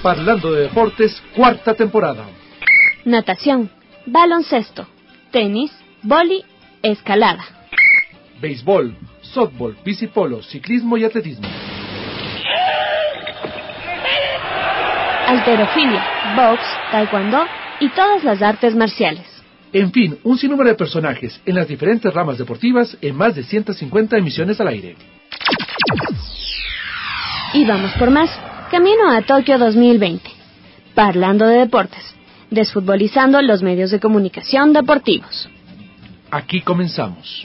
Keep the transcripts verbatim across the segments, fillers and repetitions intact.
Parlando de Deportes, cuarta temporada. Natación, baloncesto, tenis, vóley, escalada. Béisbol, softball, bicipolo, ciclismo y atletismo. Halterofilia, box, taekwondo y todas las artes marciales. En fin, un sinnúmero de personajes en las diferentes ramas deportivas en más de ciento cincuenta emisiones al aire. Y vamos por más. Camino a Tokio dos mil veinte. Parlando de deportes. Desfutbolizando los medios de comunicación deportivos. Aquí comenzamos.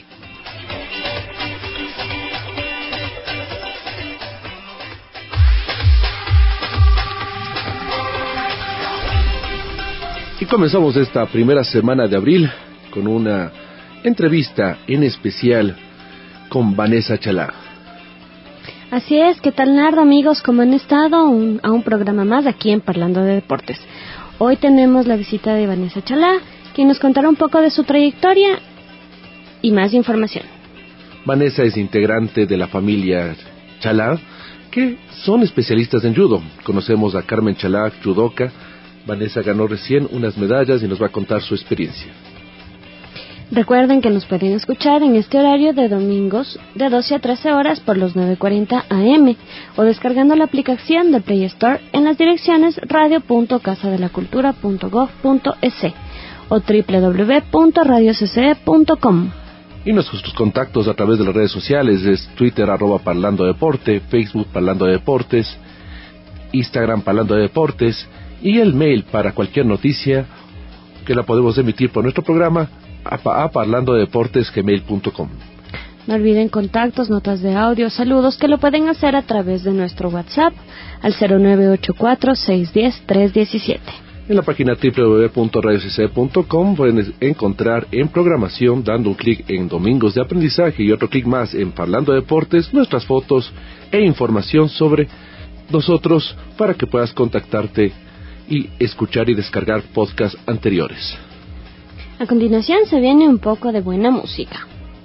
Y comenzamos esta primera semana de abril con una entrevista en especial con Vanessa Chalá. Así es, ¿qué tal, Nardo, amigos? ¿Cómo han estado? Un, a un programa más aquí en Parlando de Deportes. Hoy tenemos la visita de Vanessa Chalá, quien nos contará un poco de su trayectoria y más información. Vanessa es integrante de la familia Chalá, que son especialistas en judo. Conocemos a Carmen Chalá, judoka. Vanessa ganó recién unas medallas y nos va a contar su experiencia. Recuerden que nos pueden escuchar en este horario de domingos de doce a trece horas por los nueve cuarenta A M o descargando la aplicación del Play Store en las direcciones radio punto casa de la cultura punto gob punto es o doble u doble u doble u punto radio c c e punto com. Y nuestros contactos a través de las redes sociales es Twitter arroba Parlando Deporte, Facebook Parlando de Deportes, Instagram Parlando de Deportes y el mail para cualquier noticia que la podemos emitir por nuestro programa a parlando de deportes gmail punto com. No olviden contactos, notas de audio, saludos que lo pueden hacer a través de nuestro WhatsApp al cero nueve ocho cuatro, seis uno cero, tres uno siete. En la página doble u doble u doble u punto radio c c e punto com pueden encontrar en programación, dando un clic en Domingos de Aprendizaje y otro clic más en Parlando de Deportes, nuestras fotos e información sobre nosotros para que puedas contactarte y escuchar y descargar podcasts anteriores. A continuación se viene un poco de buena música.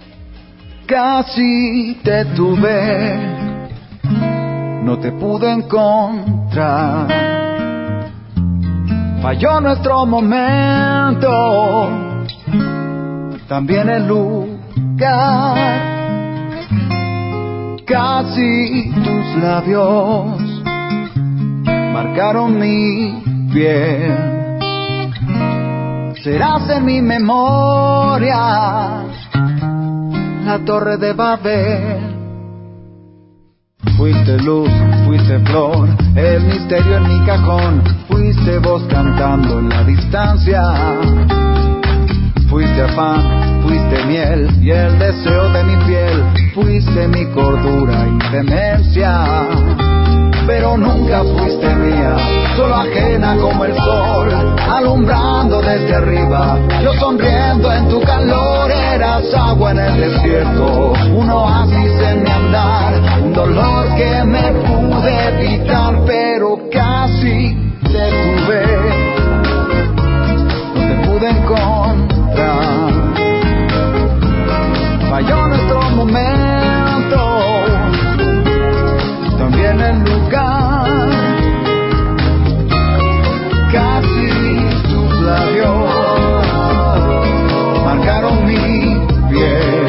Casi te tuve, no te pude encontrar. Falló nuestro momento, también el lugar. Casi tus labios marcaron mi piel. Serás en mi memoria la torre de Babel. Fuiste luz, fuiste flor, el misterio en mi cajón. Fuiste voz cantando en la distancia. Fuiste afán, fuiste miel y el deseo de mi piel. Fuiste mi cordura y demencia. Pero nunca fuiste mía, solo ajena como el sol, alumbrando desde arriba. Yo sonriendo en tu calor, eras agua en el desierto, un oasis en mi andar, un dolor que me pude evitar, pero casi te tuve, no te pude encontrar. Falló nuestro momento, también el lugar. Casi tus labios marcaron mi piel.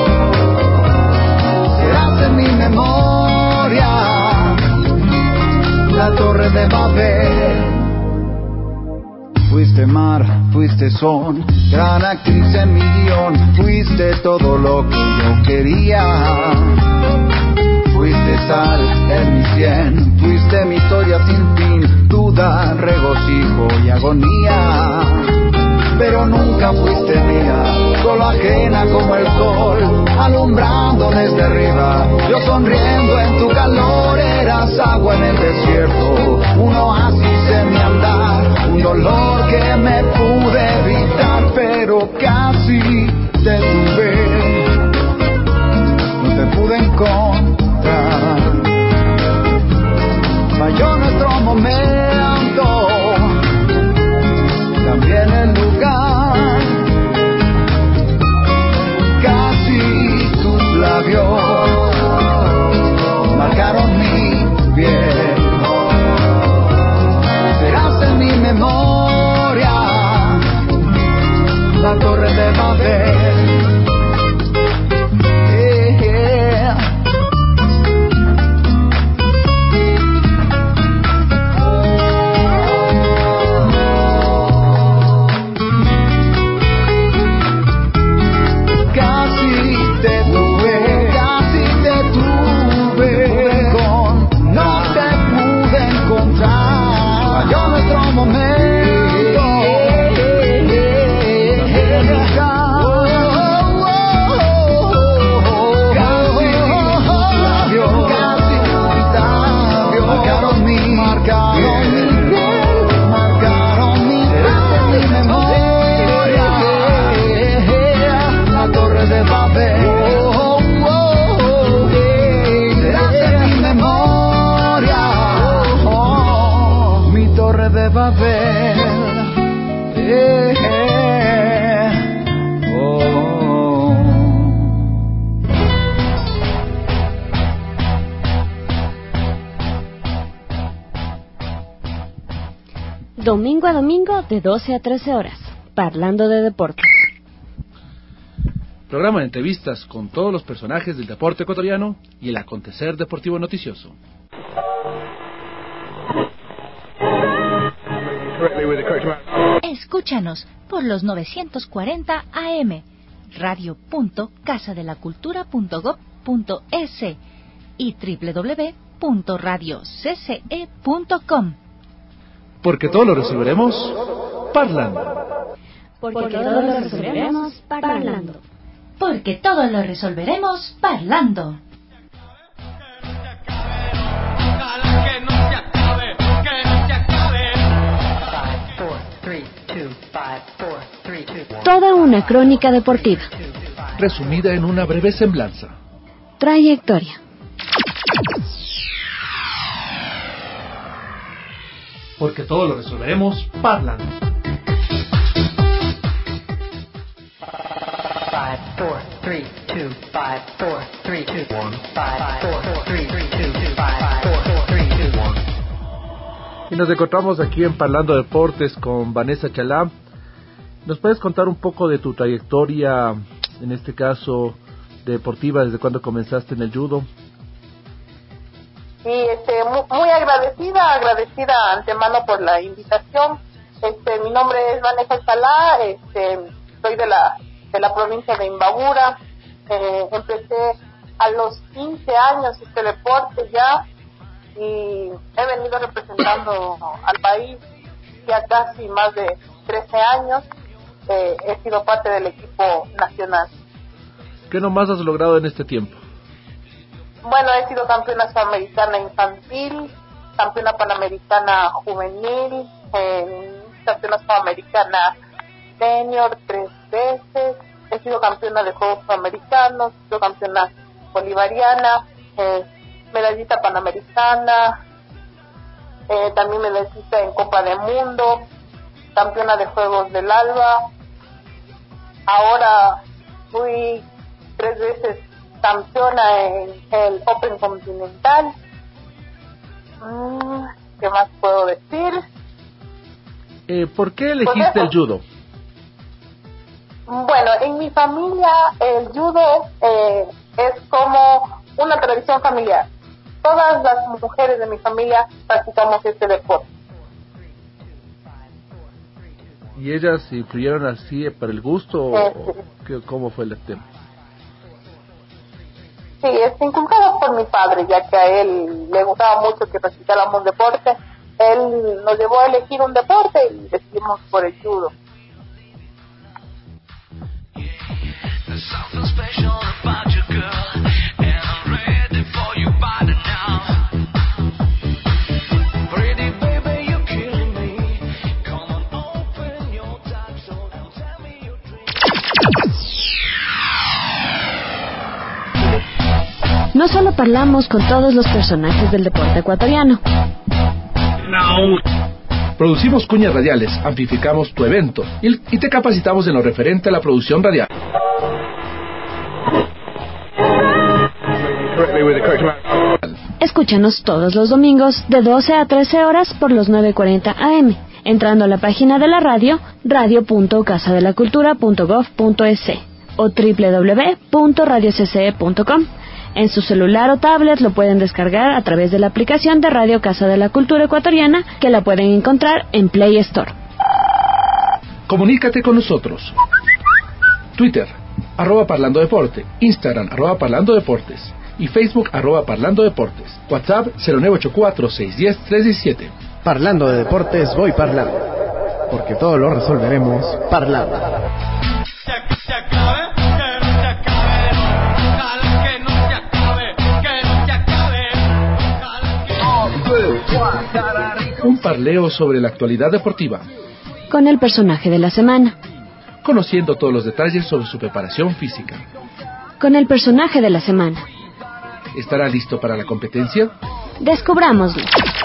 Serás en mi memoria la torre de Babel. Fuiste mar, fuiste son, gran actriz en mi guión. Fuiste todo lo que yo quería. Fuiste sal en mi sien, fuiste mi historia sin fin, duda, regocijo y agonía. Pero nunca fuiste mía, solo ajena como el sol, alumbrando desde arriba. Yo sonriendo en tu calor, eras agua en el desierto, un oasis en mi andar, un dolor que me pude evitar, pero casi te tuve, no te pude encontrar. Falló nuestro momento, también el lugar. Casi tus labios marcaron mi piel. Domingo a domingo de doce a trece horas, Parlando de Deportes. Programa de entrevistas con todos los personajes del deporte ecuatoriano y el acontecer deportivo noticioso. Escúchanos por los novecientos cuarenta A M, radio punto casa de la cultura punto gob punto es y doble u doble u doble u punto radio c c e punto com. Porque todo lo resolveremos parlando. Porque, Porque todo lo resolveremos parlando. Porque todo lo resolveremos parlando. Toda una crónica deportiva. Resumida en una breve semblanza. Trayectoria. Porque todo lo resolveremos parlando. Y nos encontramos aquí en Parlando Deportes con Vanessa Chalá. ¿Nos puedes contar un poco de tu trayectoria, en este caso deportiva, desde cuándo comenzaste en el judo? Sí, este, muy, muy agradecida, agradecida antemano por la invitación. Este, mi nombre es Vanessa Chalá, este, soy de la de la provincia de Imbabura. Eh, empecé a los quince años este deporte ya y he venido representando al país ya casi más de trece años. Eh, he sido parte del equipo nacional. ¿Qué nomás has logrado en este tiempo? Bueno, he sido campeona sudamericana infantil, campeona panamericana juvenil, eh, campeona sudamericana senior tres veces, he sido campeona de Juegos Sudamericanos, he sido campeona bolivariana, eh, medallista panamericana, eh, también medallista en Copa del Mundo, campeona de Juegos del Alba. Ahora fui tres veces campeona en el Open Continental. ¿Qué más puedo decir? Eh, ¿Por qué elegiste pues el judo? Bueno, en mi familia el judo eh, es como una tradición familiar. Todas las mujeres de mi familia practicamos este deporte. ¿Y ellas influyeron así para el gusto o sí. cómo fue el tema? Sí, es inculcado por mi padre, ya que a él le gustaba mucho que practicáramos deporte. Él nos llevó a elegir un deporte y decidimos por el judo. No solo parlando con todos los personajes del deporte ecuatoriano. No. Producimos cuñas radiales, amplificamos tu evento y, y te capacitamos en lo referente a la producción radial. Escúchanos todos los domingos de doce a trece horas por los nueve cuarenta A M, entrando a la página de la radio, radio punto casa de la cultura punto gob punto es o doble u doble u doble u punto radio c c e punto com. En su celular o tablet lo pueden descargar a través de la aplicación de Radio Casa de la Cultura Ecuatoriana, que la pueden encontrar en Play Store. Comunícate con nosotros. Twitter, arroba Parlando Deporte, Instagram, arroba Parlando Deportes y Facebook, arroba Parlando Deportes. WhatsApp, cero nueve ocho cuatro, seis uno cero, tres uno siete. Parlando de deportes, voy parlando, porque todo lo resolveremos parlando. Un parleo sobre la actualidad deportiva. Con el personaje de la semana. Conociendo todos los detalles sobre su preparación física. Con el personaje de la semana. ¿Estará listo para la competencia? Descubrámoslo.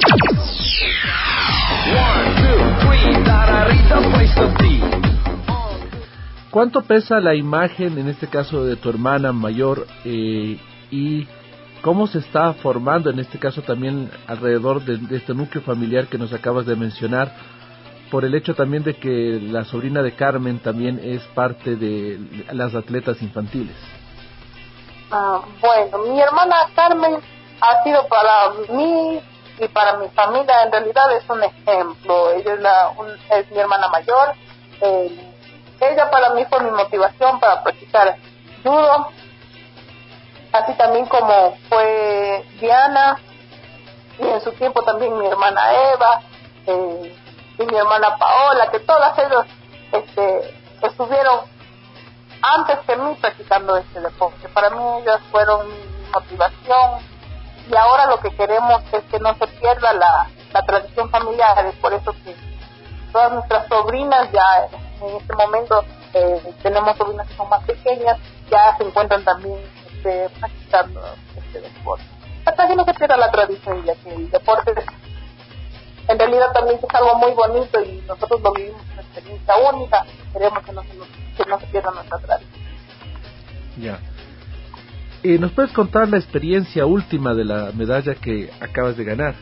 ¿Cuánto pesa la imagen, en este caso de tu hermana mayor, eh, y cómo se está formando, en este caso también alrededor de, de este núcleo familiar que nos acabas de mencionar, por el hecho también de que la sobrina de Carmen también es parte de las atletas infantiles. Ah, bueno, mi hermana Carmen ha sido para mí y para mi familia, en realidad es un ejemplo. Ella es, la, un, es mi hermana mayor. Eh, ella para mí fue mi motivación para practicar judo, así también como fue Diana, y en su tiempo también mi hermana Eva, eh, y mi hermana Paola, que todas ellos este, estuvieron antes que mí practicando este deporte. Para mí ellas fueron mi motivación, y ahora lo que queremos es que no se pierda la, la tradición familiar. Es por eso que todas nuestras sobrinas ya en este momento, eh, tenemos sobrinas que son más pequeñas, ya se encuentran también este, practicando este deporte, hasta que no se pierda la tradición, ya que el deporte en realidad también es algo muy bonito y nosotros lo vivimos una experiencia única. Queremos que no se, nos, que no se pierda nuestra tradición. Ya. Eh, ¿Nos puedes contar la experiencia última de la medalla que acabas de ganar?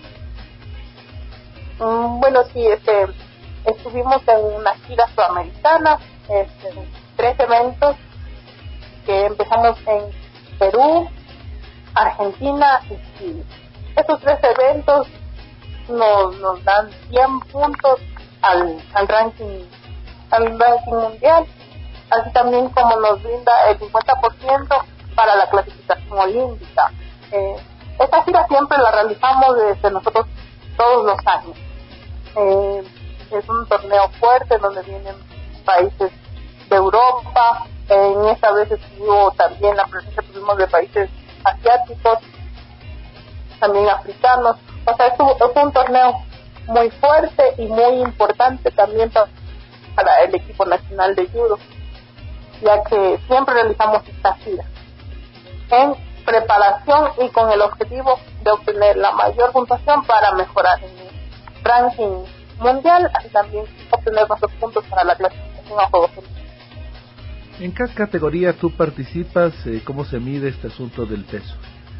Mm, bueno, sí, este, estuvimos en una gira sudamericana, este, tres eventos que empezamos en Perú, Argentina y Chile. Estos tres eventos nos, nos dan cien puntos al, al ranking al ranking mundial, así también como nos brinda el cincuenta por ciento para la clasificación olímpica. Eh, esta gira siempre la realizamos desde nosotros todos los años. Eh, es un torneo fuerte donde vienen países de Europa. Eh, en esta vez estuvo también la presencia, tuvimos de países asiáticos, también africanos. O sea, estuvo, fue un torneo muy fuerte y muy importante también para el equipo nacional de judo, ya que siempre realizamos esta gira en preparación y con el objetivo de obtener la mayor puntuación para mejorar en el ranking mundial, así también obtener nuestros puntos para la clasificación a Juegos Olímpicos. ¿En qué categoría tú participas? Eh, ¿Cómo se mide este asunto del peso?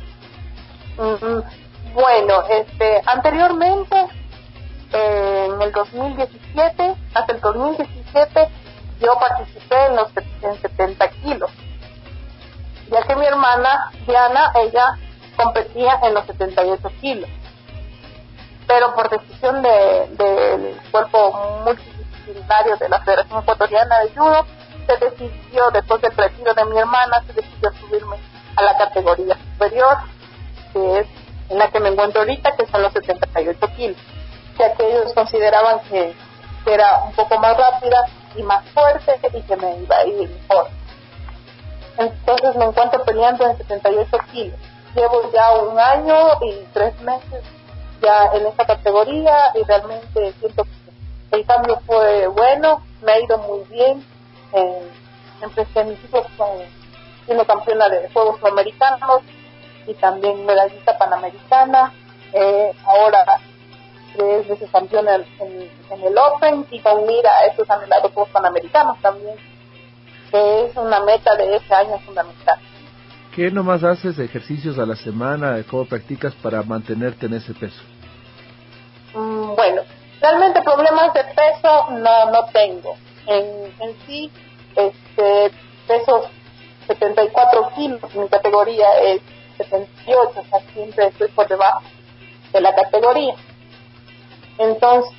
Mm, bueno, este, anteriormente, eh, en el dos mil diecisiete, hasta el dos mil diecisiete, yo participé en los en setenta kilos, ya que mi hermana Diana, ella competía en los setenta y ocho kilos, pero por decisión de, del cuerpo multidisciplinario de la Federación Ecuatoriana de Judo, se decidió, después del retiro de mi hermana, se decidió subirme a la categoría superior, que es en la que me encuentro ahorita, que son los setenta y ocho kilos, ya que ellos consideraban que, que era un poco más rápida y más fuerte y que me iba a ir mejor. Entonces me encuentro peleando en setenta y ocho kilos. Llevo ya un año y tres meses ya en esta categoría y realmente siento que el cambio fue bueno, me ha ido muy bien. Eh, empecé mis hijos con, siendo campeona de Juegos Sudamericanos y también medallista panamericana. Eh, ahora tres veces campeona en, en, en el Open y con mira a estos anhelados Juegos Panamericanos también, que es una meta de este año fundamental. ¿Qué nomás haces ejercicios a la semana? ¿Cómo practicas para mantenerte en ese peso? Mm, bueno, realmente problemas de peso no no tengo. En, en sí, este, peso setenta y cuatro kilos, mi categoría es setenta y ocho, o sea, siempre estoy por debajo de la categoría. Entonces,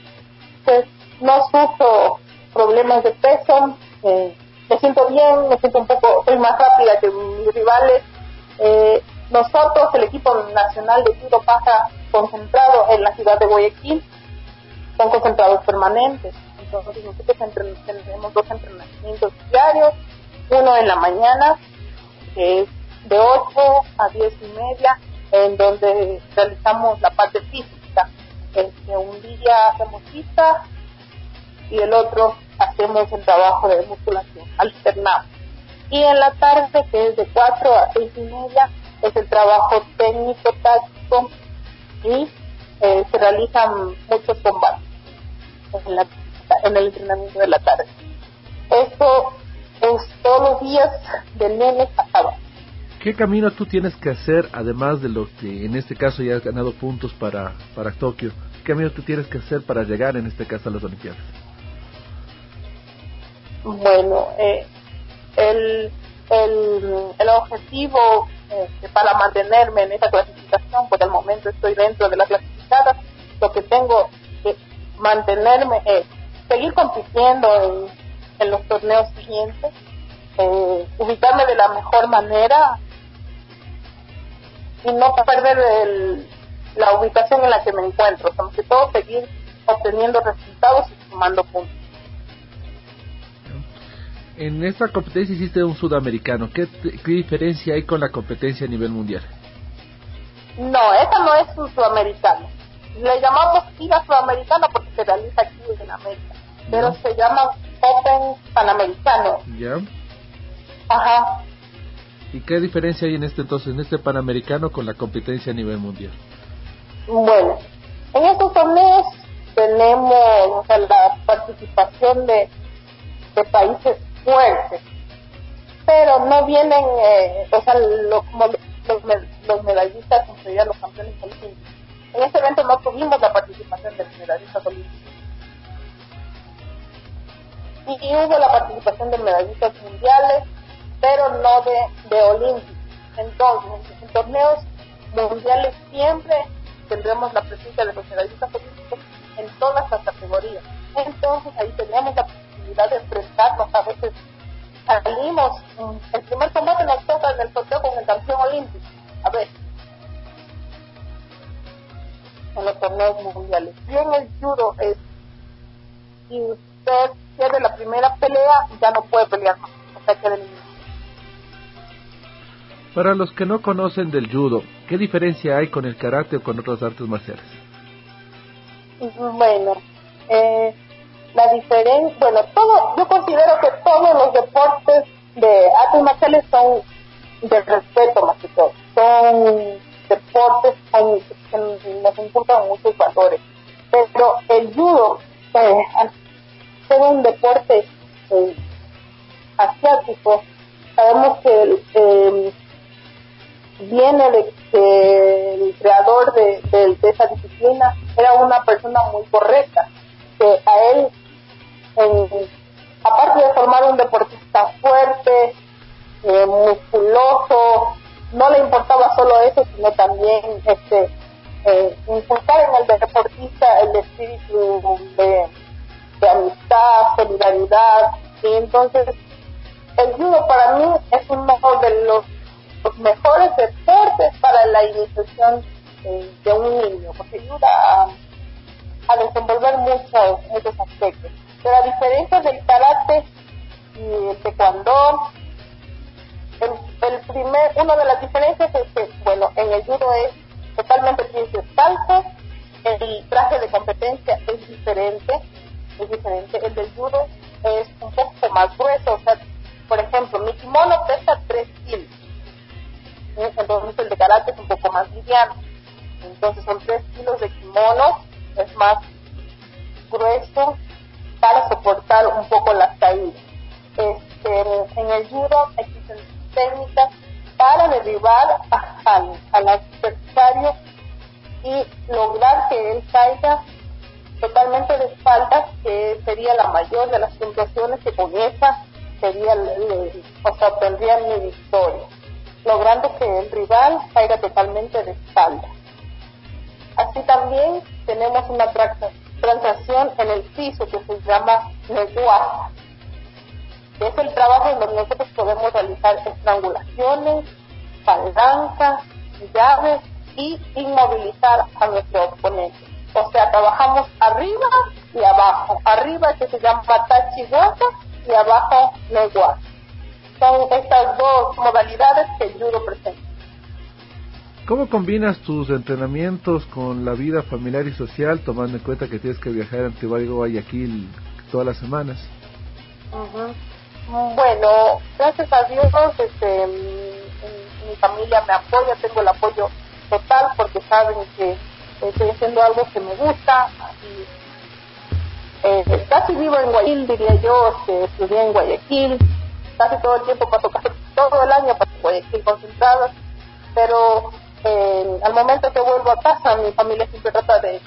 no sufro problemas de peso, eh, me siento bien, me siento un poco, soy más rápida que mis rivales. Eh, nosotros, el equipo nacional de judo pasa concentrado en la ciudad de Guayaquil, son concentrados permanentes. Entonces nosotros entren, tenemos dos entrenamientos diarios, uno en la mañana, que es de ocho a diez y media, en donde realizamos la parte física. Este, un día hacemos pista y el otro hacemos el trabajo de musculación, alternado. Y en la tarde, que es de cuatro a seis y media, es el trabajo técnico, táctico, y eh, se realizan muchos combates en, la, en el entrenamiento de la tarde. Esto es todos los días del lunes a sábado. ¿Qué camino tú tienes que hacer, además de lo que en este caso ya has ganado puntos para, para Tokio? ¿Qué camino tú tienes que hacer para llegar, en este caso, a las Olimpiadas? Bueno, eh, el, el, el objetivo eh, para mantenerme en esa clasificación, por el momento estoy dentro de la clasificada, lo que tengo que mantenerme es seguir compitiendo en, en los torneos siguientes, eh, ubicarme de la mejor manera y no perder el, la ubicación en la que me encuentro, sobre todo seguir obteniendo resultados y sumando puntos. En esta competencia hiciste un sudamericano. ¿Qué, ¿Qué diferencia hay con la competencia a nivel mundial? No, esa no es un sudamericano. Le llamamos Liga Sudamericana porque se realiza aquí en América, pero ¿no? Se llama Open Panamericano. Ya. Ajá. ¿Y qué diferencia hay en este entonces, en este Panamericano con la competencia a nivel mundial? Bueno, en estos torneos tenemos, o sea, la participación de, de países fuertes, pero no vienen, eh, o sea, lo, como los, los medallistas, como serían los campeones olímpicos. En este evento no tuvimos la participación de los medallistas olímpicos. Y, y hubo la participación de medallistas mundiales, pero no de, de olímpicos. Entonces, en torneos mundiales siempre tendremos la presencia de los medallistas olímpicos en todas las categorías. Entonces, ahí tenemos la posibilidad de enfrentarnos. A veces salimos, el primer combate nos toca en el sorteo con el campeón olímpico. A veces. En los torneos mundiales. Y en el judo es, si usted pierde la primera pelea, ya no puede pelear más. O sea, queda eliminado. Para los que no conocen del judo, ¿qué diferencia hay con el karate o con otras artes marciales? Bueno, eh, la diferencia, bueno, todo, yo considero que todos los deportes de artes marciales son de respeto más que todo. Son deportes con, que nos inculcan muchos valores. Pero el judo, eh, al ser un deporte eh, asiático, sabemos que el, eh, viene de que el creador de, de, de esa disciplina era una persona muy correcta, que a él, en, aparte de formar un deportista fuerte, eh, musculoso, no le importaba solo eso, sino también este eh, inculcar en el deportista el espíritu de, de amistad, solidaridad. Y entonces el judo para mí es uno de los los mejores deportes para la iniciación eh, de un niño, porque ayuda a, a desenvolver muchos, muchos aspectos. Pero a diferencia del karate y el taekwondo, el, el primer, una de las diferencias es que, bueno, en el judo es totalmente pies descalzos, el traje de competencia es diferente, es diferente, el del judo es un poco más grueso, o sea, por ejemplo, mi kimono pesa tres kilos. Entonces el de karate es un poco más liviano, entonces son tres kilos de kimono, es más grueso para soportar un poco las caídas. Este, en el judo existen técnicas para derribar al, al adversario y lograr que él caiga totalmente de espaldas, que sería la mayor de las puntuaciones, que con esa sería, o sea, obtendrían mi victoria, logrando que el rival caiga totalmente de espalda. Así también tenemos una transacción en el piso que se llama neguaza, que es el trabajo en donde nosotros podemos realizar estrangulaciones, palancas, llaves y inmovilizar a nuestro oponente. O sea, trabajamos arriba y abajo. Arriba, que se llama tachihuata, y abajo neguaza. Son estas dos modalidades que el judo presenta. ¿Cómo combinas tus entrenamientos con la vida familiar y social, tomando en cuenta que tienes que viajar a Antigua Guayaquil todas las semanas? Uh-huh. Bueno, gracias a Dios, este, mi, mi familia me apoya, tengo el apoyo total porque saben que estoy haciendo algo que me gusta. Y, eh, casi vivo en Guayaquil, diría yo, que estudié en Guayaquil. Casi todo el tiempo paso, casi todo el año paso en Guayaquil concentrada, pero eh, al momento que vuelvo a casa mi familia siempre trata de,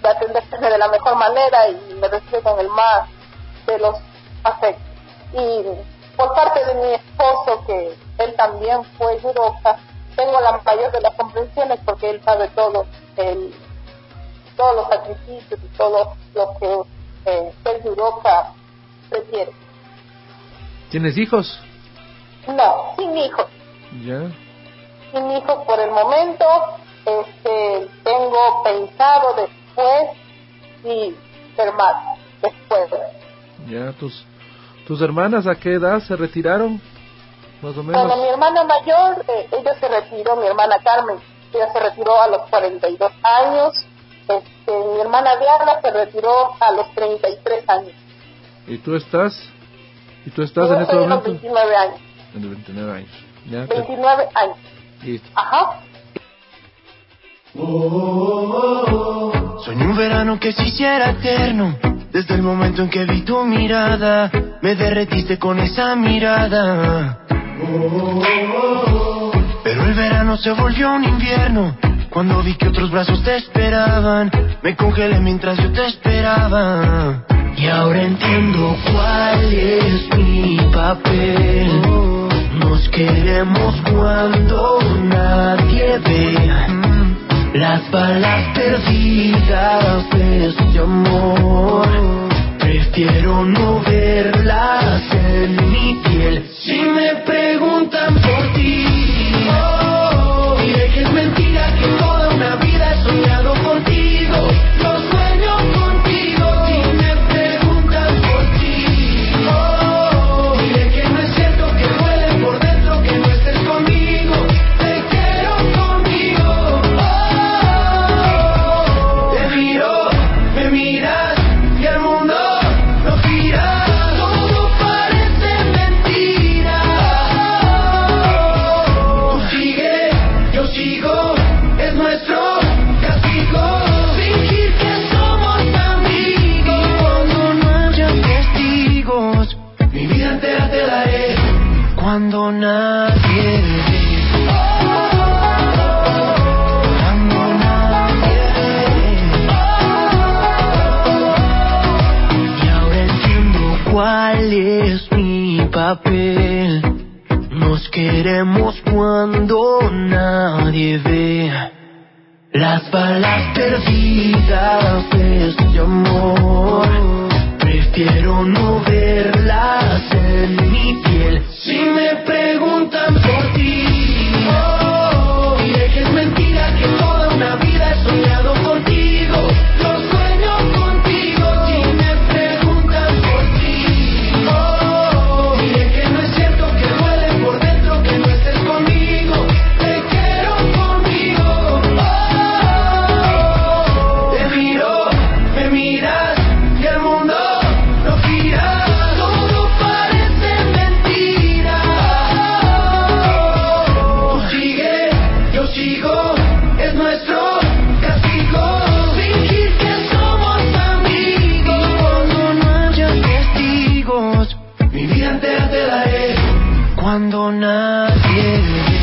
de atenderme de la mejor manera y me recibe con el más de los afectos. Y por parte de mi esposo, que él también fue judoka, tengo la mayor de las comprensiones porque él sabe todo, el, todos los sacrificios y todo lo que eh, el judoka requiere. ¿Tienes hijos? No, sin hijos. Ya. Sin hijos por el momento. Este, tengo pensado después y ser madre después. Ya, tus tus hermanas ¿a qué edad se retiraron? Más o menos. Bueno, mi hermana mayor, eh, ella se retiró, mi hermana Carmen, ella se retiró a los cuarenta y dos años. Este, mi hermana Diana se retiró a los treinta y tres años. ¿Y tú estás? ¿Y tú estás Yo en este estoy momento? en los veintinueve años. En los veintinueve años. Ya, veintinueve años. Listo. Ajá. Oh, oh, oh. Soñé un verano que se hiciera eterno. Desde el momento en que vi tu mirada, me derretiste con esa mirada. Oh, oh, oh. Pero el verano se volvió un invierno. Cuando vi que otros brazos te esperaban, me congelé mientras yo te esperaba. Y ahora entiendo cuál es mi papel. Nos queremos cuando nadie ve. Las balas perdidas de este amor, prefiero no verlas en mi piel. Si me preguntan por ti, oh, diré que es mentira, que toda una vida he soñado contigo. Lo sueño contigo. Si me preguntan por ti, oh, diré que no es cierto, que duele por dentro que no estés conmigo. Te quiero conmigo. Te miro, me miras y el mundo no gira. Todo parece mentira. Tú sigue, yo sigo, es nuestro castigo. Fingir que somos amigos cuando no haya testigos. Mi vida entera te daré cuando nadie ve. Cuando nadie ve. Y ahora entiendo cuál es mi papel. Nos queremos cuando nadie ve. Las balas perdidas de este amor, prefiero no verlas en mi piel. Si me preguntan por ti, oh, diré que es mentira, que toda una vida he soñado contigo. Lo sueño contigo. Si me preguntan por ti, oh, diré que no es cierto, que duele por dentro que no estés conmigo. Te quiero conmigo. Oh, te miro, me miras y el mundo no gira. Todo parece mentira. Tú sigue, yo sigo, es nuestro castigo. Fingir que somos amigos cuando no haya testigos. Mi vida entera te daré cuando nadie ve.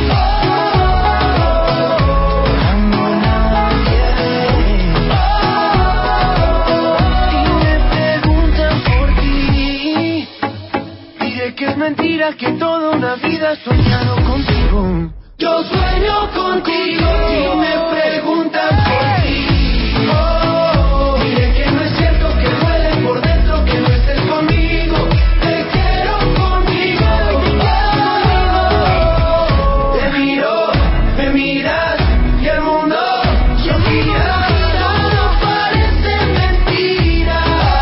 Cuando nadie ve. Si me preguntan por ti, diré que es mentira, que toda una vida he soñado contigo. Yo sueño contigo. Si me preguntan por ti, oh, diré que no es cierto, que duele por dentro que no estés conmigo. Te quiero conmigo. Te miro, me miras y el mundo no gira. Todo parece mentira.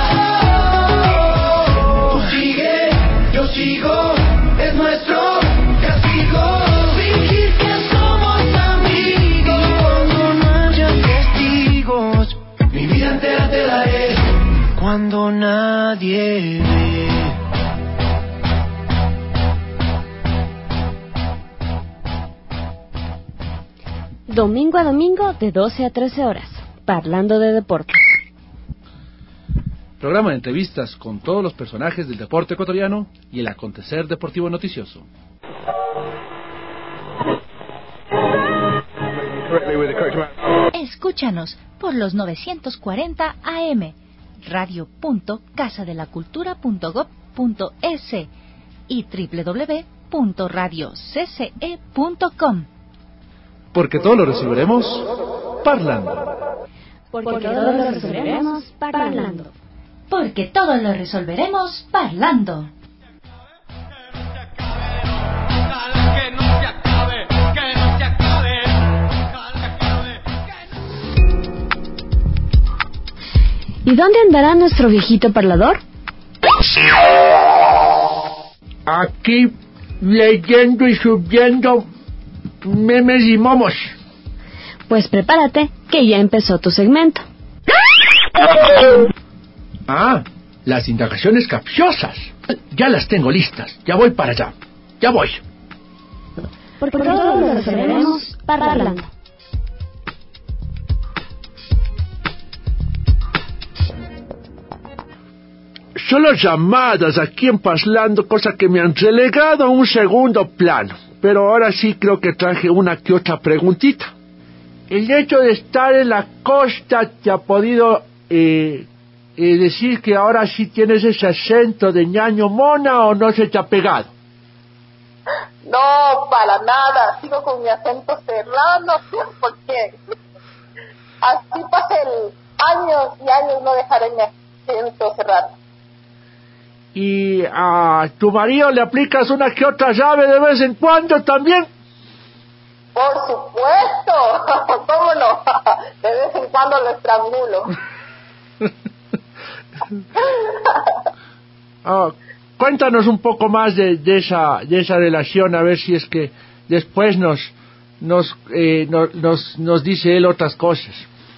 Tú sigue, yo sigo, es nuestro castigo. Fingir que somos amigos cuando no haya testigos. Mi vida entera te daré cuando nadie ve. Domingo a domingo de doce a trece horas, Parlando de Deportes. Programa de entrevistas con todos los personajes del deporte ecuatoriano y el acontecer deportivo noticioso. Correctly with the correct amount. Escúchanos por los novecientos cuarenta A M, radio punto casa de la cultura punto gob punto es y doble u doble u doble u punto radio c c e punto com. Porque todo lo resolveremos parlando. Porque todo lo resolveremos parlando. Porque todo lo resolveremos parlando. ¿Y dónde andará nuestro viejito parlador? Aquí, leyendo y subiendo memes y momos. Pues prepárate, que ya empezó tu segmento. Ah, las indagaciones capciosas. Ya las tengo listas. Ya voy para allá. Ya voy. Porque todo lo resolveremos parlando. Solo llamadas aquí en Parlando, cosa que me han relegado a un segundo plano. Pero ahora sí creo que traje una que otra preguntita. ¿El hecho de estar en la costa te ha podido eh, eh, decir que ahora sí tienes ese acento de ñaño mona o no se te ha pegado? No, para nada. Sigo con mi acento serrano, cien por ciento. Así pasen años y años, no dejaré mi acento serrano. ¿Y a tu marido le aplicas una que otra llave de vez en cuando también? Por supuesto, ¿cómo no? De vez en cuando lo estrangulo. Oh, cuéntanos un poco más de, de esa de esa relación, a ver si es que después nos nos eh, nos, nos nos dice él otras cosas.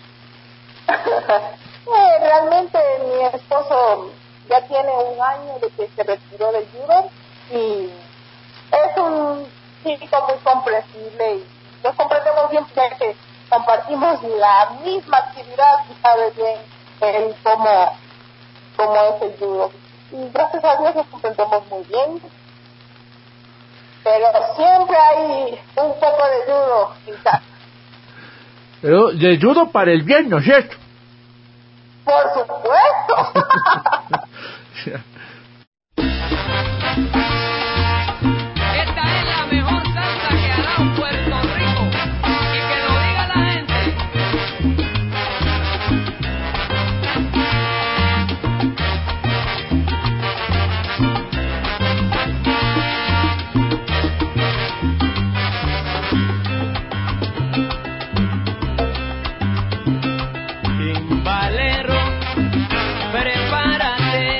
eh, realmente mi esposo ya tiene un año de que se retiró del judo y es un chico muy comprensible y nos comprendemos bien porque compartimos la misma actividad y sabe bien él cómo, cómo es el judo. Y gracias a Dios nos comprendemos muy bien. Pero siempre hay un poco de judo en casa. Pero de judo para el bien, ¿no es cierto? Por supuesto. Esta es la mejor salsa que ha dado Puerto Rico y que lo diga la gente. Timbalero, prepárate.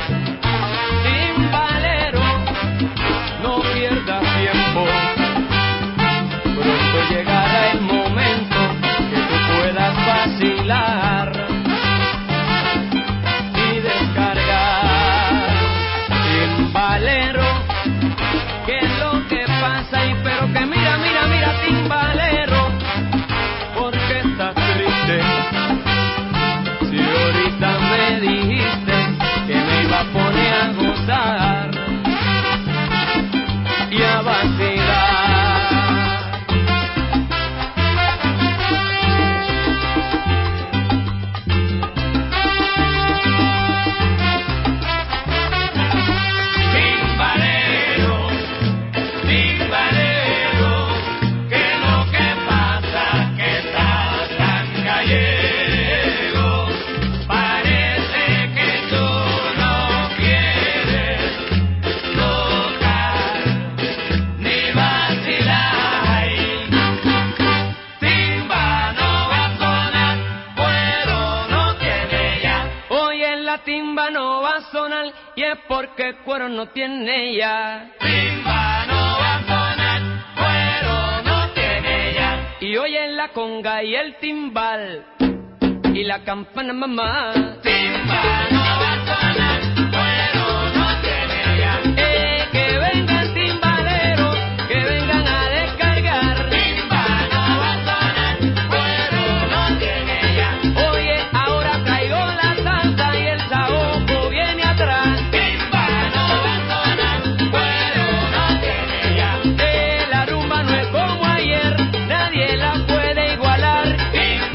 Timbalero, no pierdas tiempo. Pronto llegará el momento que tú puedas vacilar y descargar. Timbalero, ¿qué es lo que pasa ahí? Pero que mira, mira, mira, timbalero, ¿por qué estás triste? Si ahorita me dijiste que me iba a poner a gozar y a vacilar. Timbalero, timbalero, ¿qué es lo que pasa? Que estás tan gallego. Parece que tú no quieres tocar ni vacilar. Timba no va a sonar, cuero no tiene ya. Hoy en la timba no va a sonar y es porque cuero no tiene ya. Timba no va a sonar, cuero no tiene ya. Y hoy en la conga y el timbal y la campana mamá. Timba no va a sonar, cuero no tiene ya. Eh, que vengan timbaleros, que vengan a descargar. Timba no va a sonar, cuero no tiene ya. Oye, ahora traigo la salsa y el saoco viene atrás. Timba no va a sonar, cuero no tiene ya. Eh, la rumba no es como ayer, nadie la puede igualar. Timba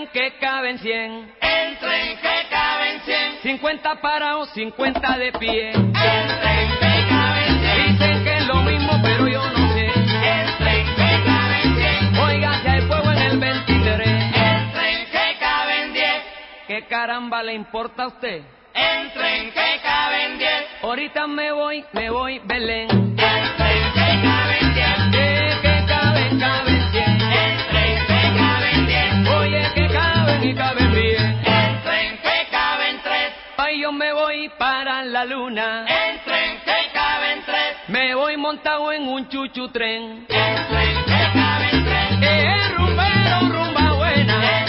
tren que caben cien. El tren que caben cien. cincuenta parados, cincuenta de pie. El tren que caben cien. Dicen que es lo mismo, pero yo no sé. El tren que caben cien. Oiga, si hay fuego en el veintitrés. El tren que caben diez. ¿Qué caramba le importa a usted? El tren que caben diez. Ahorita me voy, me voy, Belén. El tren que caben diez. Eh, que caben, caben cien. El tren que caben diez. Oye, que caben y caben bien. El tren que caben tres. Ay, yo me voy para la luna. El tren que caben tres. Me voy montado en un chuchu tren. El tren que caben tres. Eh, rumbero, rumba buena.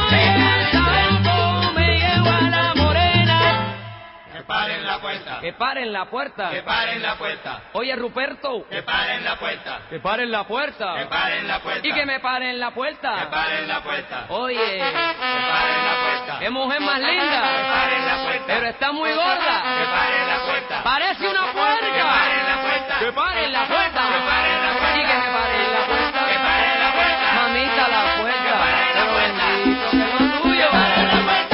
Paren la puerta. Que paren la puerta. Que paren la puerta. Oye, Ruperto. Que paren la puerta. Que paren la puerta. Que paren la puerta. Y que me paren la puerta. Que paren la puerta. Oye. Que paren la puerta. Qué mujer más linda. Que paren la puerta. Pero está muy gorda. Que paren la puerta. Parece una puerca. Que paren la puerta. Que paren la puerta. Que paren la puerta. Y que me paren la puerta. Que paren la puerta. Mamita, la puerta. Que paren la puerta. Bendito, que lo tuyo. Que paren la puerta.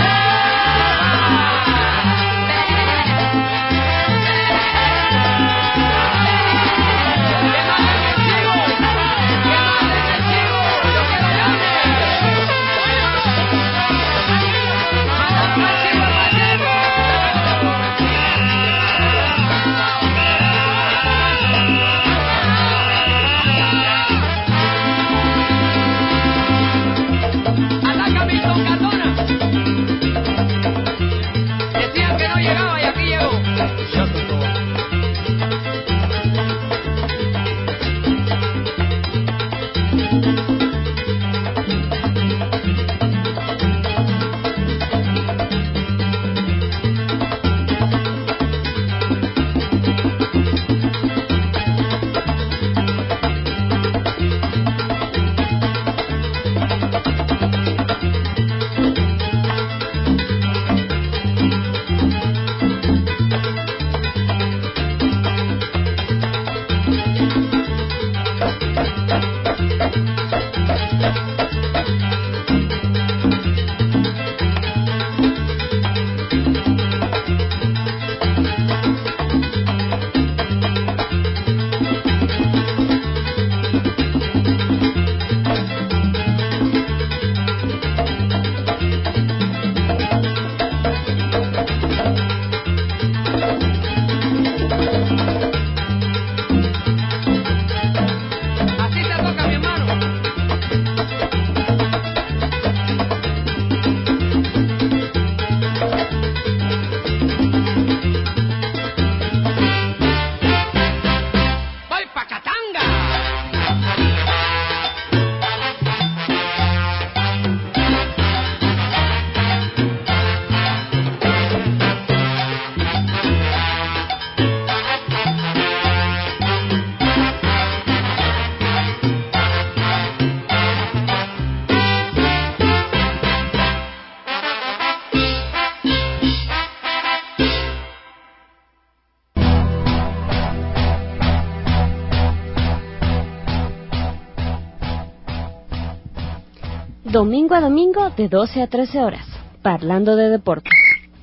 Domingo a domingo de doce a trece horas, Parlando de Deportes.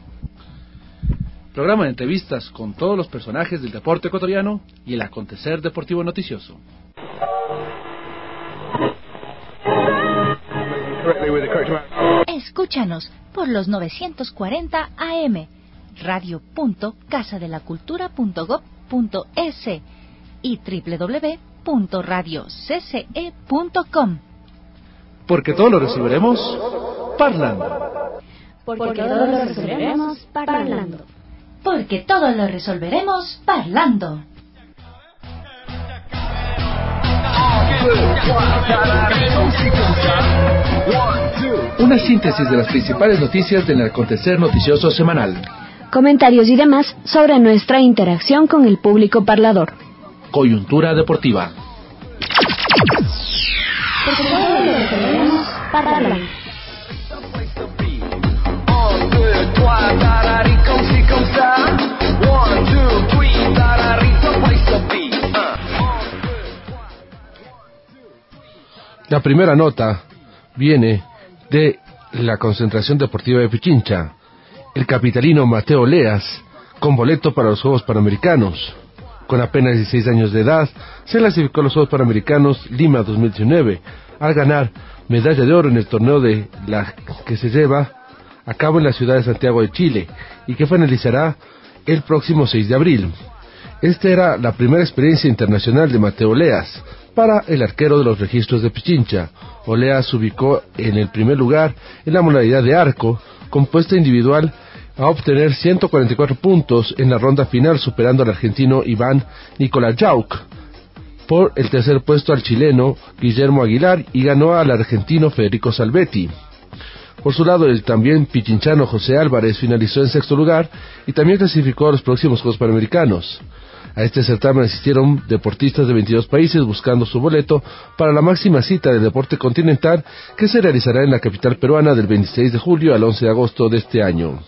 Programa de entrevistas con todos los personajes del deporte ecuatoriano y el acontecer deportivo noticioso. Escúchanos por los novecientos cuarenta A M, radio punto casa de la cultura punto gob punto es y doble u doble u doble u punto radio c c e punto com. Porque todo lo resolveremos parlando. Porque todo lo resolveremos parlando. Porque todo lo resolveremos parlando. Una síntesis de las principales noticias del acontecer noticioso semanal. Comentarios y demás sobre nuestra interacción con el público parlador. Coyuntura deportiva. Porque todo lo resolveremos parlando. La primera nota viene de la concentración deportiva de Pichincha. El capitalino Mateo Leas, con boleto para los Juegos Panamericanos. Con apenas dieciséis años de edad, se clasificó a los Juegos Panamericanos Lima dos mil diecinueve, al ganar medalla de oro en el torneo de la que se lleva a cabo en la ciudad de Santiago de Chile, y que finalizará el próximo seis de abril. Esta era la primera experiencia internacional de Mateo Leas para el arquero de los registros de Pichincha. Oleas se ubicó en el primer lugar en la modalidad de arco, compuesta individual, a obtener ciento cuarenta y cuatro puntos en la ronda final, superando al argentino Iván Nicolajauk por el tercer puesto al chileno Guillermo Aguilar, y ganó al argentino Federico Salvetti. Por su lado, el también pichinchano José Álvarez finalizó en sexto lugar y también clasificó a los próximos Juegos Panamericanos. A este certamen asistieron deportistas de veintidós países buscando su boleto para la máxima cita del deporte continental, que se realizará en la capital peruana del veintiséis de julio al once de agosto de este año.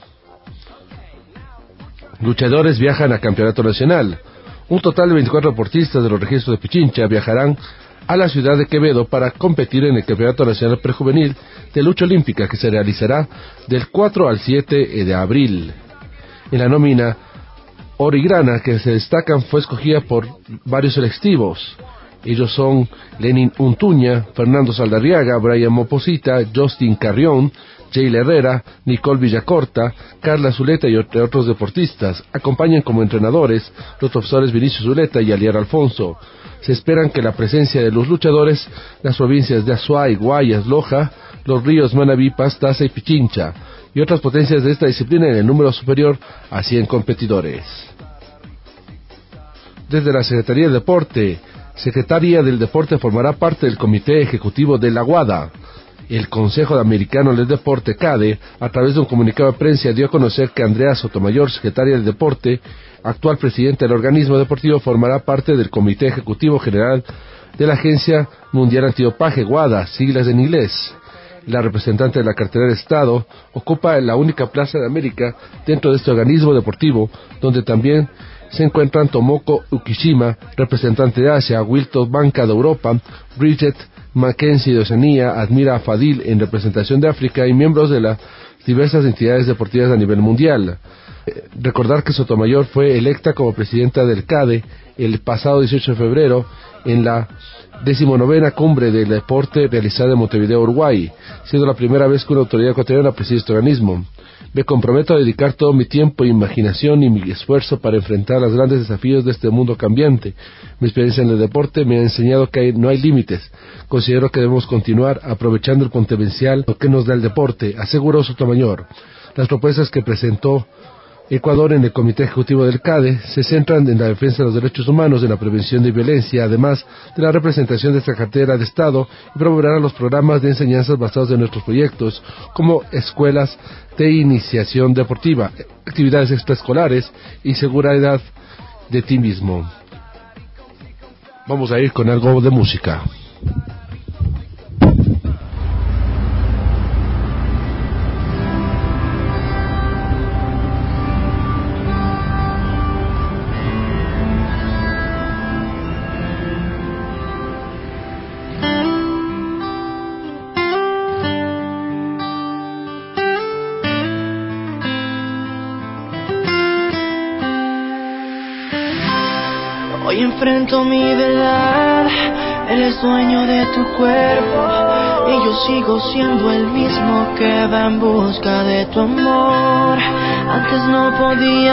Luchadores viajan a campeonato nacional. Un total de veinticuatro deportistas de los registros de Pichincha viajarán a la ciudad de Quevedo para competir en el Campeonato Nacional Prejuvenil de Lucha Olímpica, que se realizará del cuatro al siete de abril. En la nómina Origrana, que se destacan, fue escogida por varios selectivos. Ellos son Lenin Untuña, Fernando Saldarriaga, Brian Moposita, Justin Carrión, Jay Herrera, Nicole Villacorta, Carla Zuleta y otros deportistas. Acompañan como entrenadores los profesores Vinicius Zuleta y Aliar Alfonso. Se esperan que la presencia de los luchadores, las provincias de Azuay, Guayas, Loja, Los Ríos, Manabí, Pastaza y Pichincha, y otras potencias de esta disciplina en el número superior a cien competidores. Desde la Secretaría de Deporte, Secretaría del Deporte formará parte del Comité Ejecutivo de la WADA. El Consejo Americano del Deporte, CADE, a través de un comunicado de prensa, dio a conocer que Andrea Sotomayor, secretaria del Deporte, actual presidente del organismo deportivo, formará parte del Comité Ejecutivo General de la Agencia Mundial Antidopaje, WADA, siglas en inglés. La representante de la cartera de Estado ocupa la única plaza de América dentro de este organismo deportivo, donde también se encuentran Tomoko Ukishima, representante de Asia, Wilton Banca de Europa, Bridget Mackenzie de Oceanía, Admira Fadil en representación de África y miembros de las diversas entidades deportivas a nivel mundial. Eh, recordar que Sotomayor fue electa como presidenta del CADE el pasado dieciocho de febrero en la decimonovena cumbre del deporte realizada en Montevideo, Uruguay, siendo la primera vez que una autoridad ecuatoriana preside este organismo. Me comprometo a dedicar todo mi tiempo, imaginación y mi esfuerzo para enfrentar los grandes desafíos de este mundo cambiante. Mi experiencia en el deporte me ha enseñado que hay, no hay límites. Considero que debemos continuar aprovechando el potencial que nos da el deporte, aseguró Sotomayor. Las propuestas que presentó Ecuador en el Comité Ejecutivo del CADE se centran en la defensa de los derechos humanos, en la prevención de violencia, además de la representación de esta cartera de Estado, y promoverán los programas de enseñanzas basados en nuestros proyectos, como escuelas de iniciación deportiva, actividades extraescolares y seguridad de ti mismo. Vamos a ir con algo de música. Hoy enfrento mi verdad, eres dueño de tu cuerpo y yo sigo siendo el mismo que va en busca de tu amor. Antes no podía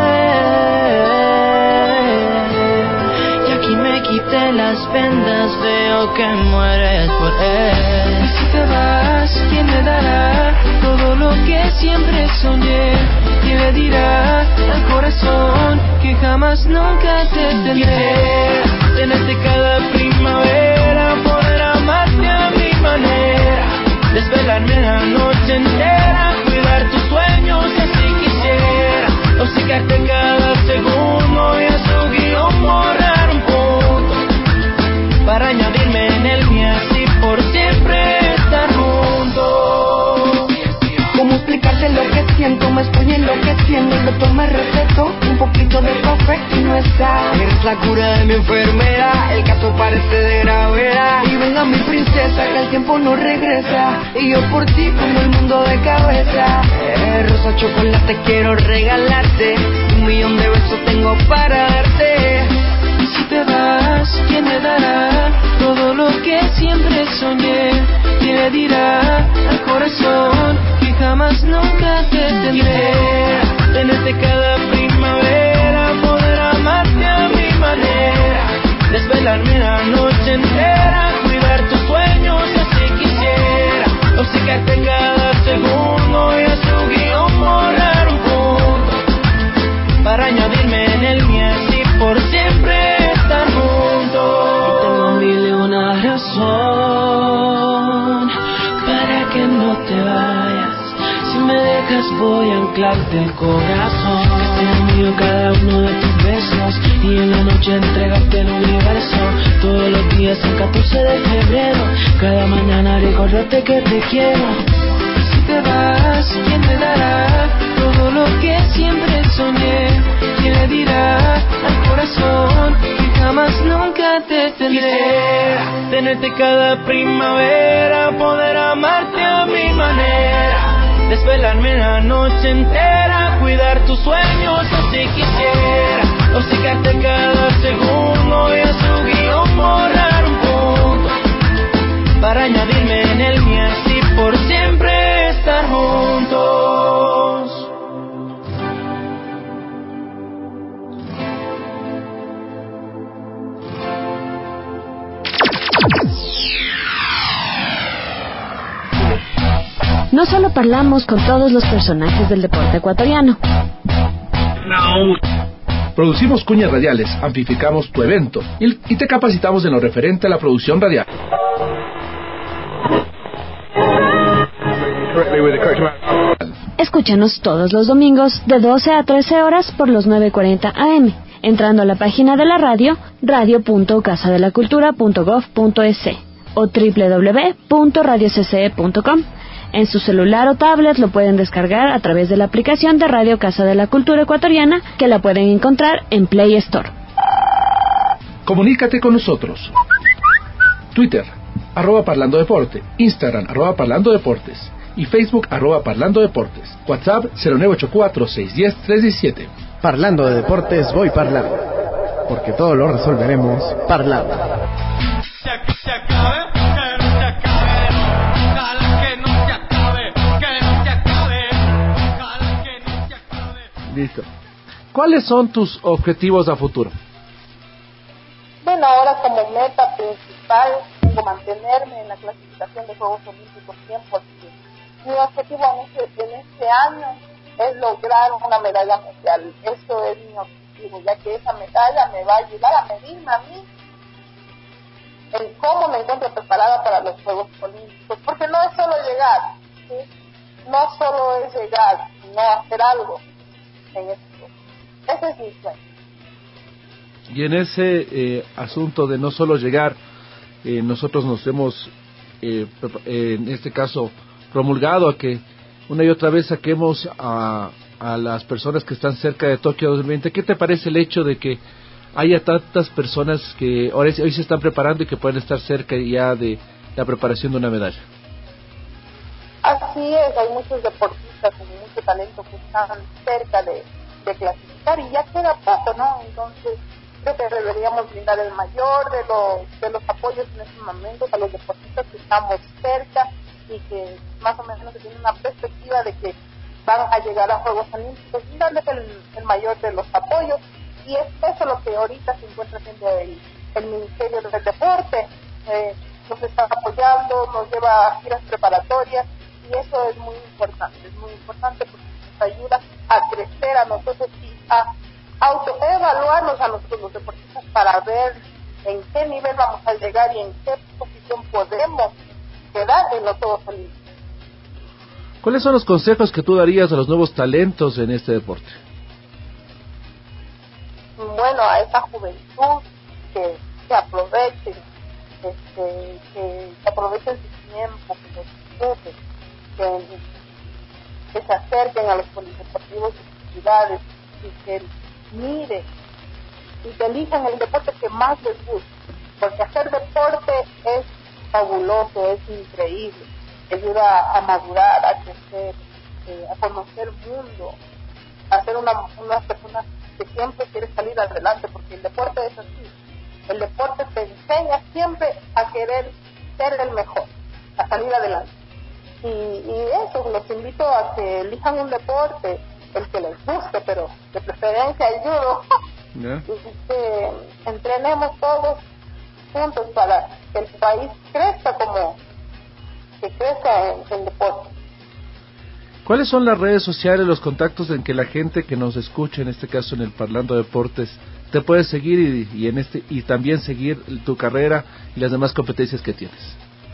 ver y aquí me quité las vendas, veo que mueres por él. Y si te vas, ¿quién me dará todo lo que siempre soñé? ¿Quién le dirá al corazón que jamás nunca te tendré? Tenerte cada primavera, poder amarte a mi manera, desvelarme la noche entera, cuidar tus sueños así quisiera, hocicarte cada segundo y a su guión borrar un punto para añadirme en el mío, así por siempre estar juntos. ¿Cómo explicarte lo que siento? Me estoy enloqueciendo, el doctor me recetó un poquito de café y no está. Eres la cura de mi enfermedad, el caso parece de gravedad. Y venga mi princesa, que el tiempo no regresa. Y yo por ti como el mundo de cabeza. eh, Rosa chocolate quiero regalarte. Un millón de besos tengo para darte. Y si te vas, ¿quién me dará todo lo que siempre soñé? ¿Quién le dirá al corazón que jamás nunca te tendré? Tenerte cada primavera, poder amarte a mi manera, desvelarme la noche entera, cuidar tus sueños así quisiera, obcecarte cada segundo y a su guión borrar un punto para añadirme en el mío así por siempre estar juntos. Y tengo mil y una razón para que no te vayas. Si me dejas voy a anclarte el corazón. Que sea mío cada uno de tus besos y en la noche entregarte el universo. Todos los días el catorce de febrero, cada mañana recordarte que te quiero. Y si te vas, ¿quién te dará todo lo que siempre soñé? ¿Quién le dirá al corazón que jamás nunca te tendré? Quisiera tenerte cada primavera, poder amarte a mi manera, desvelarme la noche entera, cuidar tus sueños así quisiera, obcecarte cada segundo y a su guión borrar un punto para añadirme en el mío así por siempre estar juntos. No solo parlamos con todos los personajes del deporte ecuatoriano. No. Producimos cuñas radiales, amplificamos tu evento y, y te capacitamos en lo referente a la producción radial. Escúchanos todos los domingos de doce a trece horas por los nueve cuarenta A M, entrando a la página de la radio, radio punto casa de la cultura punto gov punto es o doble u doble u doble u punto radio c c e punto com. En su celular o tablet lo pueden descargar a través de la aplicación de Radio Casa de la Cultura Ecuatoriana, que la pueden encontrar en Play Store. Comunícate con nosotros. Twitter, arroba Parlando Deporte, Instagram, arroba Parlando Deportes y Facebook, arroba Parlando Deportes. WhatsApp cero nueve ocho cuatro, seis uno cero, tres diecisiete. Parlando de deportes, voy parlando, porque todo lo resolveremos parlando. Se acabe, que no se acabe, ojalá que no se acabe, que no se acabe, ojalá que no se acabe. Listo. ¿Cuáles son tus objetivos a futuro? Bueno, ahora como meta principal tengo mantenerme en la clasificación de Juegos Olímpicos cien por ciento. Mi objetivo en este, en este año es lograr una medalla mundial. Eso es mi objetivo, ya que esa medalla me va a ayudar a medirme a mí en cómo me encuentro preparada para los Juegos Olímpicos, porque no es solo llegar, ¿sí? No solo es llegar, sino hacer algo en esto. Ese es mi sueño. Y en ese eh, asunto de no solo llegar, eh, nosotros nos hemos, eh, en este caso, promulgado a que una y otra vez saquemos a, a las personas que están cerca de Tokio dos mil veinte. ¿Qué te parece el hecho de que haya tantas personas que hoy, hoy se están preparando y que pueden estar cerca ya de la preparación de una medalla? Así es, hay muchos deportistas con mucho talento que están cerca de, de clasificar y ya queda poco, ¿no? Entonces creo que deberíamos brindar el mayor de los, de los apoyos en estos momentos a los deportistas que estamos cerca y que más o menos se tienen una perspectiva de que van a llegar a Juegos Olímpicos, y darles el, el mayor de los apoyos. Y es eso lo que ahorita se encuentra haciendo el, el Ministerio del Deporte. Eh, nos está apoyando, nos lleva a giras preparatorias y eso es muy importante, es muy importante porque nos ayuda a crecer a nosotros y a autoevaluarnos a nosotros los deportistas para ver en qué nivel vamos a llegar y en qué posición podemos quedar en los Juegos Olímpicos. ¿Cuáles son los consejos que tú darías a los nuevos talentos en este deporte? Bueno, a esa juventud que se aprovechen, este, que aprovechen su tiempo, que lo disfruten, que, que se acerquen a los polideportivos de sus ciudades y que miren y que elijan el deporte que más les guste, porque hacer deporte es fabuloso, es increíble, ayuda a madurar, a crecer, eh, a conocer el mundo, a ser una, una persona que siempre quiere salir adelante, porque el deporte es así, el deporte te enseña siempre a querer ser el mejor, a salir adelante. Y, y eso, los invito a que elijan un deporte, el que les guste, pero de preferencia el judo, yeah. y que entrenemos todos juntos para que el país crezca como que crezca en, en deporte. ¿Cuáles son las redes sociales, los contactos en que la gente que nos escucha, en este caso en el Parlando Deportes, te puede seguir y, y en este y también seguir tu carrera y las demás competencias que tienes?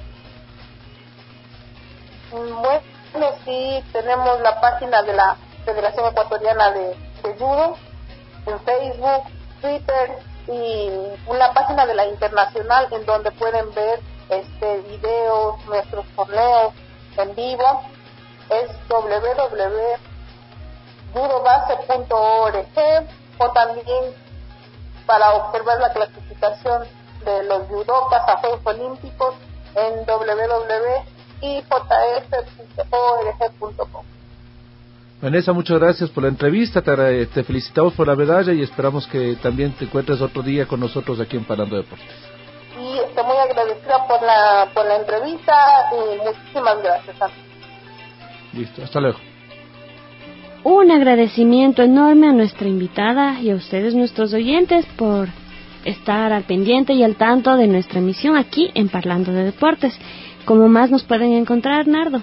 Bueno, sí, tenemos la página de la Federación Ecuatoriana de, de Judo en Facebook, Twitter y una página de la Internacional en donde pueden ver este videos, nuestros torneos en vivo. Es doble u doble u doble u punto judobase punto org, o también para observar la clasificación de los judokas a Juegos Olímpicos en doble u doble u doble u punto i j f punto org punto com. Vanessa, muchas gracias por la entrevista, te, te felicitamos por la medalla y esperamos que también te encuentres otro día con nosotros aquí en Parlando Deportes. Y estoy muy agradecida por la, por la entrevista y muchísimas gracias. Listo, hasta luego. Un agradecimiento enorme a nuestra invitada y a ustedes, nuestros oyentes, por estar al pendiente y al tanto de nuestra emisión aquí en Parlando de Deportes. ¿Cómo más nos pueden encontrar, Nardo?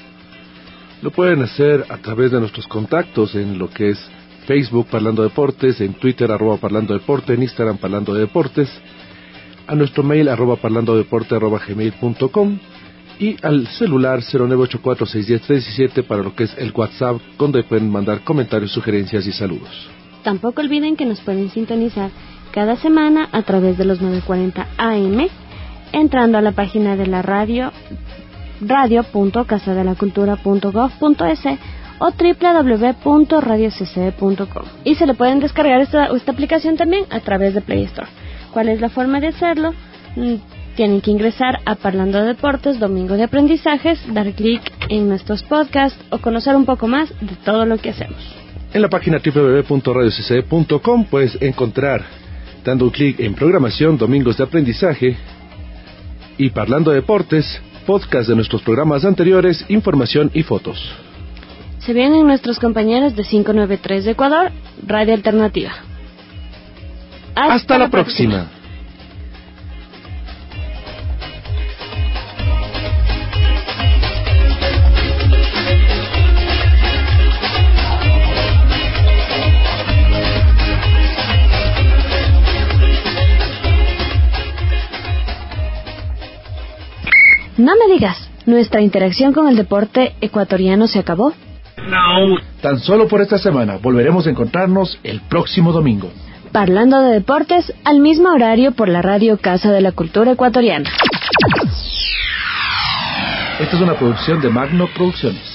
Lo pueden hacer a través de nuestros contactos en lo que es Facebook Parlando Deportes, en Twitter arroba Parlando Deporte, en Instagram Parlando de Deportes, a nuestro mail arroba parlando deporte arroba gmail punto com y al celular cero nueve ocho cuatro seis uno cero tres siete para lo que es el WhatsApp, donde pueden mandar comentarios, sugerencias y saludos. Tampoco olviden que nos pueden sintonizar cada semana a través de los nueve cuarenta A M, entrando a la página de la radio radio punto casa de la cultura punto gov punto es o doble u doble u doble u punto radio c c e punto com, y se le pueden descargar esta, esta aplicación también a través de Play Store. ¿Cuál es la forma de hacerlo? Tienen que ingresar a Parlando de Deportes, Domingo de Aprendizajes, dar clic en nuestros podcasts o conocer un poco más de todo lo que hacemos. En la página doble u doble u doble u punto radio c c e punto com puedes encontrar, dando un clic en programación, Domingos de Aprendizaje y Parlando de Deportes, podcast de nuestros programas anteriores, información y fotos. Se vienen nuestros compañeros de quinientos noventa y tres de Ecuador, Radio Alternativa. Hasta, Hasta la, la próxima. próxima. No me digas, ¿nuestra interacción con el deporte ecuatoriano se acabó? No. Tan solo por esta semana. Volveremos a encontrarnos el próximo domingo. Parlando de Deportes al mismo horario por la radio Casa de la Cultura Ecuatoriana. Esta es una producción de Magno Producciones.